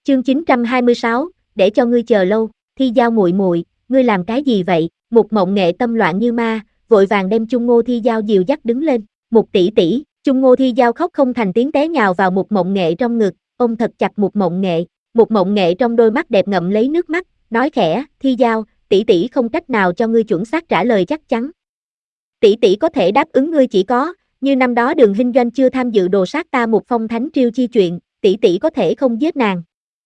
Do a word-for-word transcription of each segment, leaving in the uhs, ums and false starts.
Chương chín trăm hai mươi sáu, để cho ngươi chờ lâu. Thi Giao muội muội, ngươi làm cái gì vậy? Mục Mộng Nghệ tâm loạn như ma, vội vàng đem Chung Ngô Thi Giao dìu dắt đứng lên. Mục tỷ tỷ, Chung Ngô Thi Giao khóc không thành tiếng té nhào vào Mục Mộng Nghệ trong ngực, ôm thật chặt Mục Mộng Nghệ. Mục Mộng Nghệ trong đôi mắt đẹp ngậm lấy nước mắt, nói khẽ, Thi Giao, tỷ tỷ không cách nào cho ngươi chuẩn xác trả lời chắc chắn. Tỷ tỷ có thể đáp ứng ngươi chỉ có, như năm đó Đường Hinh Doanh chưa tham dự đồ sát ta Mục Phong Thánh Triêu chi chuyện, tỷ tỷ có thể không giết nàng.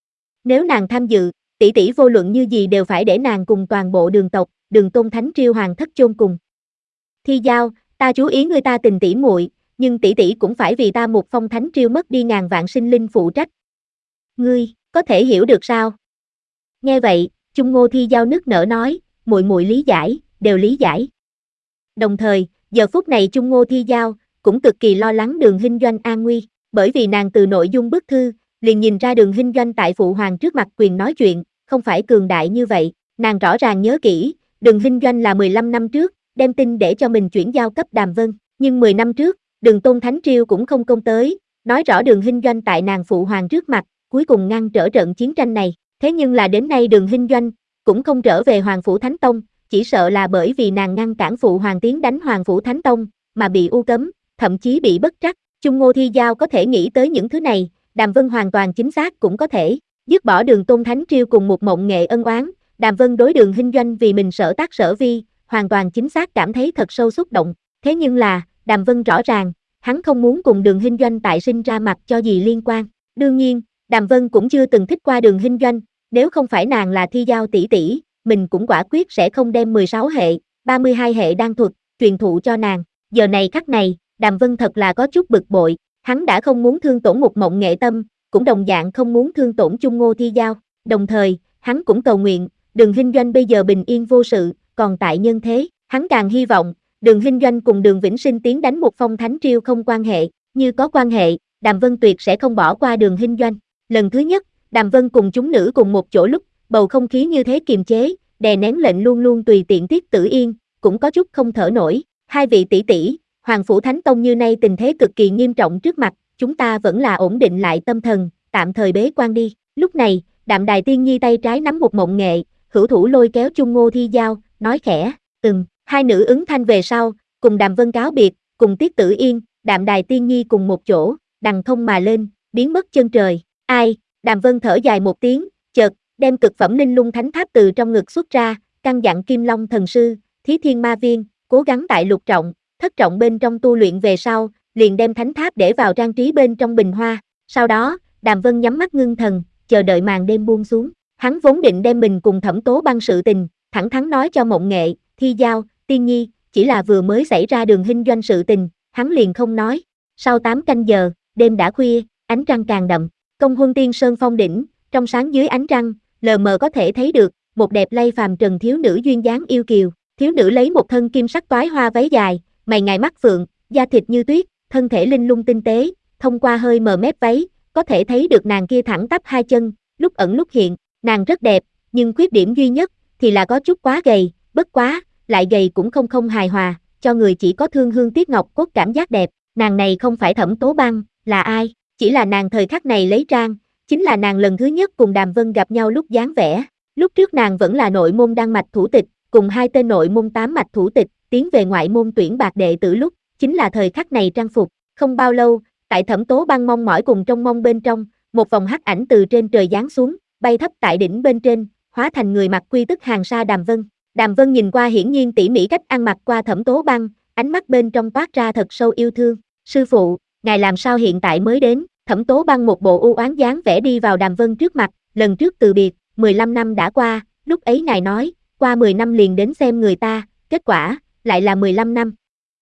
Nếu nàng tham dự, tỷ tỷ vô luận như gì đều phải để nàng cùng toàn bộ Đường tộc, Đường Tôn Thánh Triêu hoàng thất chôn cùng. Thi Giao, ta chú ý ngươi ta tình tỷ muội, nhưng tỷ tỷ cũng phải vì ta Mục Phong Thánh Triêu mất đi ngàn vạn sinh linh phụ trách. Ngươi, có thể hiểu được sao? Nghe vậy, Chung Ngô Thi Giao nức nở nói, muội muội lý giải, đều lý giải. Đồng thời, giờ phút này Chung Ngô Thi Giao cũng cực kỳ lo lắng Đường Hinh Doanh an nguy, bởi vì nàng từ nội dung bức thư liền nhìn ra Đường Hinh Doanh tại phụ hoàng trước mặt quyền nói chuyện, không phải cường đại như vậy. Nàng rõ ràng nhớ kỹ, Đường Hinh Doanh là mười lăm năm trước đem tin để cho mình chuyển giao cấp Đàm Vân, nhưng mười năm trước, Đường Tôn Thánh Triêu cũng không công tới, nói rõ Đường Hinh Doanh tại nàng phụ hoàng trước mặt, cuối cùng ngăn trở trận chiến tranh này. Thế nhưng là đến nay Đường Hinh Doanh cũng không trở về Hoàng phủ Thánh Tông, chỉ sợ là bởi vì nàng ngăn cản phụ hoàng tiến đánh Hoàng phủ Thánh Tông, mà bị u cấm, thậm chí bị bất trắc. Chung Ngô Thi Giao có thể nghĩ tới những thứ này, Đàm Vân hoàn toàn chính xác cũng có thể. Dứt bỏ Đường Tôn Thánh Triêu cùng Mục Mộng Nghệ ân oán, Đàm Vân đối Đường Hinh Doanh vì mình sở tác sở vi, hoàn toàn chính xác cảm thấy thật sâu xúc động. Thế nhưng là, Đàm Vân rõ ràng, hắn không muốn cùng Đường Hinh Doanh tại sinh ra mặt cho gì liên quan. Đương nhiên, Đàm Vân cũng chưa từng thích qua Đường Hinh Doanh, nếu không phải nàng là Thi Giao tỷ tỷ, mình cũng quả quyết sẽ không đem mười sáu hệ, ba mươi hai hệ đan thuật truyền thụ cho nàng. Giờ này khắc này, Đàm Vân thật là có chút bực bội, hắn đã không muốn thương tổn Mục Mộng Nghệ tâm, cũng đồng dạng không muốn thương tổn Chung Ngô Thi Giao, đồng thời, hắn cũng cầu nguyện, Đường Hinh Doanh bây giờ bình yên vô sự, còn tại nhân thế, hắn càng hy vọng, Đường Hinh Doanh cùng Đường Vĩnh Sinh tiến đánh Mục Phong Thánh Triêu không quan hệ, như có quan hệ, Đàm Vân tuyệt sẽ không bỏ qua Đường Hinh Doanh. Lần thứ nhất, Đàm Vân cùng chúng nữ cùng một chỗ lúc, bầu không khí như thế kiềm chế, đè nén lệnh luôn luôn tùy tiện Tiết Tử Yên, cũng có chút không thở nổi. Hai vị tỷ tỷ, Hoàng phủ Thánh Tông như nay tình thế cực kỳ nghiêm trọng trước mặt, chúng ta vẫn là ổn định lại tâm thần, tạm thời bế quan đi. Lúc này, Đạm Đài Tiên Nhi tay trái nắm Mục Mộng Nghệ, hữu thủ lôi kéo Chung Ngô Thi Giao, nói khẽ, ừm, hai nữ ứng thanh về sau, cùng Đàm Vân cáo biệt, cùng Tiết Tử Yên, Đạm Đài Tiên Nhi cùng một chỗ, đằng không mà lên, biến mất chân trời. Ai? Đàm Vân thở dài một tiếng, chợt, đem cực phẩm Linh Lung Thánh Tháp từ trong ngực xuất ra, căn dặn Kim Long Thần Sư, Thí Thiên Ma Viên, cố gắng tại lục trọng, thất trọng bên trong tu luyện về sau, liền đem thánh tháp để vào trang trí bên trong bình hoa. Sau đó, Đàm Vân nhắm mắt ngưng thần, chờ đợi màn đêm buông xuống. Hắn vốn định đem mình cùng Thẩm Tố Băng sự tình, thẳng thắn nói cho Mộng Nghệ, Thi Giao, Tiên Nhi, chỉ là vừa mới xảy ra Đường Hinh Doanh sự tình, hắn liền không nói. Sau tám canh giờ, đêm đã khuya, ánh trăng càng đậm. Công Huân Tiên Sơn phong đỉnh, trong sáng dưới ánh trăng, lờ mờ có thể thấy được một đẹp lay phàm trần thiếu nữ duyên dáng yêu kiều. Thiếu nữ lấy một thân kim sắc toái hoa váy dài, mày ngài mắt phượng, da thịt như tuyết, thân thể linh lung tinh tế, thông qua hơi mờ mép váy, có thể thấy được nàng kia thẳng tắp hai chân, lúc ẩn lúc hiện, nàng rất đẹp, nhưng khuyết điểm duy nhất thì là có chút quá gầy, bất quá, lại gầy cũng không không hài hòa, cho người chỉ có thương hương tiếc ngọc cốt cảm giác đẹp. Nàng này không phải Thẩm Tố Băng, là ai? Chỉ là nàng thời khắc này lấy trang, chính là nàng lần thứ nhất cùng Đàm Vân gặp nhau lúc dáng vẻ. Lúc trước nàng vẫn là nội môn đăng mạch thủ tịch, cùng hai tên nội môn tám mạch thủ tịch, tiến về ngoại môn tuyển bạc đệ tử lúc, chính là thời khắc này trang phục. Không bao lâu, tại Thẩm Tố Băng mong mỏi cùng trong mong bên trong, một vòng hắc ảnh từ trên trời giáng xuống, bay thấp tại đỉnh bên trên, hóa thành người mặc quy tức hàng sa Đàm Vân. Đàm Vân nhìn qua hiển nhiên tỉ mỉ cách ăn mặc qua Thẩm Tố Băng, ánh mắt bên trong toát ra thật sâu yêu thương. Sư phụ, ngài làm sao hiện tại mới đến? Thẩm Tố Băng một bộ u oán dáng vẻ đi vào Đàm Vân trước mặt, lần trước từ biệt, mười lăm năm đã qua, lúc ấy ngài nói, qua mười năm liền đến xem người ta, kết quả, lại là mười lăm năm.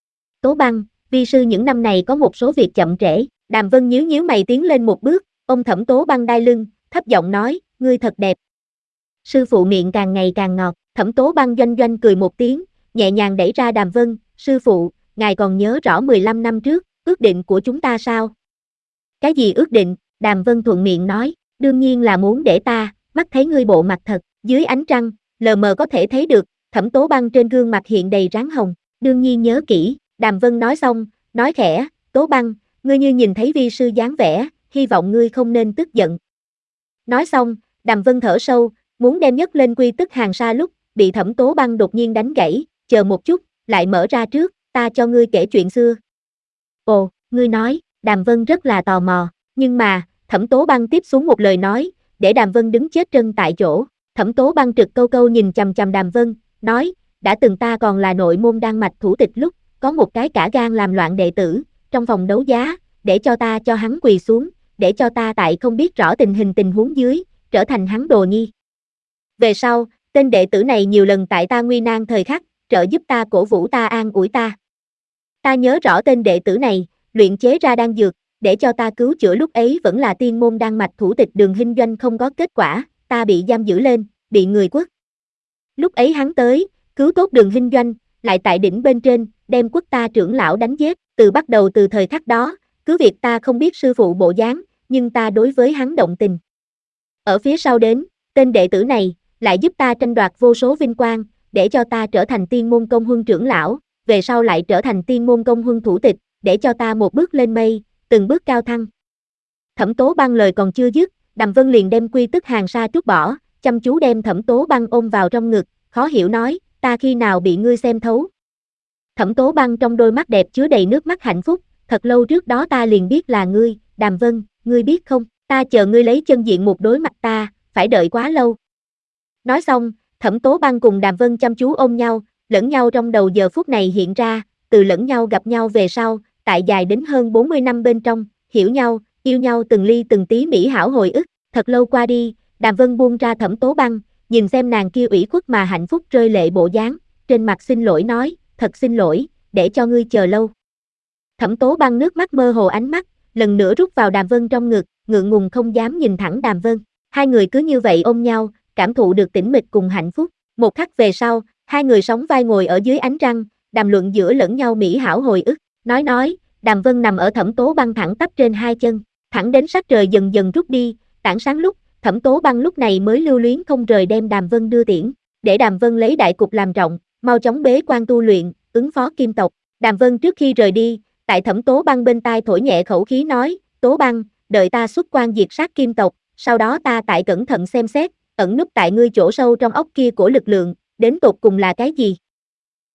Tố Băng, vi sư những năm này có một số việc chậm trễ. Đàm Vân nhíu nhíu mày tiến lên một bước, ôm Thẩm Tố Băng đai lưng, thấp giọng nói, ngươi thật đẹp. Sư phụ miệng càng ngày càng ngọt. Thẩm Tố Băng doanh doanh cười một tiếng, nhẹ nhàng đẩy ra Đàm Vân, sư phụ, ngài còn nhớ rõ mười lăm năm trước, ước định của chúng ta sao? Cái gì ước định? Đàm Vân thuận miệng nói, đương nhiên là muốn để ta, mắt thấy ngươi bộ mặt thật. Dưới ánh trăng, lờ mờ có thể thấy được, Thẩm Tố Băng trên gương mặt hiện đầy ráng hồng, đương nhiên nhớ kỹ. Đàm Vân nói xong, nói khẽ, Tố Băng, ngươi như nhìn thấy vi sư dáng vẻ, hy vọng ngươi không nên tức giận. Nói xong, Đàm Vân thở sâu, muốn đem nhấc lên quy tức hàng sa lúc, bị Thẩm Tố Băng đột nhiên đánh gãy, chờ một chút, lại mở ra trước, ta cho ngươi kể chuyện xưa. Ồ, ngươi nói, Đàm Vân rất là tò mò, nhưng mà, Thẩm Tố Băng tiếp xuống một lời nói, để Đàm Vân đứng chết chân tại chỗ. Thẩm Tố Băng trực câu câu nhìn chằm chằm Đàm Vân, nói, đã từng ta còn là nội môn đan mạch thủ tịch lúc, có một cái cả gan làm loạn đệ tử, trong phòng đấu giá, để cho ta cho hắn quỳ xuống, để cho ta tại không biết rõ tình hình tình huống dưới, trở thành hắn đồ nhi. Về sau, tên đệ tử này nhiều lần tại ta nguy nan thời khắc, trợ giúp ta cổ vũ ta an ủi ta. Ta nhớ rõ tên đệ tử này, luyện chế ra đan dược, để cho ta cứu chữa lúc ấy vẫn là tiên môn đan mạch thủ tịch Đường Hinh Doanh không có kết quả, ta bị giam giữ lên, bị người quất. Lúc ấy hắn tới, cứu tốt Đường Hinh Doanh, lại tại đỉnh bên trên, đem quất ta trưởng lão đánh giết, từ bắt đầu từ thời khắc đó, cứ việc ta không biết sư phụ bộ dáng, nhưng ta đối với hắn động tình. Ở phía sau đến, tên đệ tử này, lại giúp ta tranh đoạt vô số vinh quang, để cho ta trở thành tiên môn công huân trưởng lão, về sau lại trở thành tiên môn công huân thủ tịch, để cho ta một bước lên mây, từng bước cao thăng. Thẩm Tố Băng lời còn chưa dứt, Đàm Vân liền đem quy tức hàng sa trút bỏ, chăm chú đem Thẩm Tố Băng ôm vào trong ngực, khó hiểu nói, ta khi nào bị ngươi xem thấu. Thẩm Tố Băng trong đôi mắt đẹp chứa đầy nước mắt hạnh phúc, thật lâu trước đó ta liền biết là ngươi, Đàm Vân, ngươi biết không, ta chờ ngươi lấy chân diện mục đối mặt ta, phải đợi quá lâu. Nói xong, Thẩm Tố Băng cùng Đàm Vân chăm chú ôm nhau, lẫn nhau trong đầu giờ phút này hiện ra, từ lẫn nhau gặp nhau về sau, tại dài đến hơn bốn mươi năm bên trong, hiểu nhau, yêu nhau từng ly từng tí mỹ hảo hồi ức, thật lâu qua đi, Đàm Vân buông ra Thẩm Tố Băng, nhìn xem nàng kia ủy khuất mà hạnh phúc rơi lệ bộ dáng, trên mặt xin lỗi nói, thật xin lỗi, để cho ngươi chờ lâu. Thẩm Tố Băng nước mắt mơ hồ ánh mắt, lần nữa rút vào Đàm Vân trong ngực, ngượng ngùng không dám nhìn thẳng Đàm Vân. Hai người cứ như vậy ôm nhau, cảm thụ được tĩnh mịch cùng hạnh phúc. Một khắc về sau, hai người sóng vai ngồi ở dưới ánh trăng, đàm luận giữa lẫn nhau mỹ hảo hồi ức. Nói nói, Đàm Vân nằm ở Thẩm Tố Băng thẳng tắp trên hai chân, thẳng đến sắc trời dần dần rút đi, tảng sáng lúc, Thẩm Tố Băng lúc này mới lưu luyến không rời đem Đàm Vân đưa tiễn, để Đàm Vân lấy đại cục làm trọng, mau chóng bế quan tu luyện, ứng phó kim tộc. Đàm Vân trước khi rời đi, tại Thẩm Tố Băng bên tai thổi nhẹ khẩu khí nói, Tố Băng, đợi ta xuất quan diệt sát kim tộc, sau đó ta tại cẩn thận xem xét, ẩn núp tại ngươi chỗ sâu trong óc kia của lực lượng, đến tột cùng là cái gì?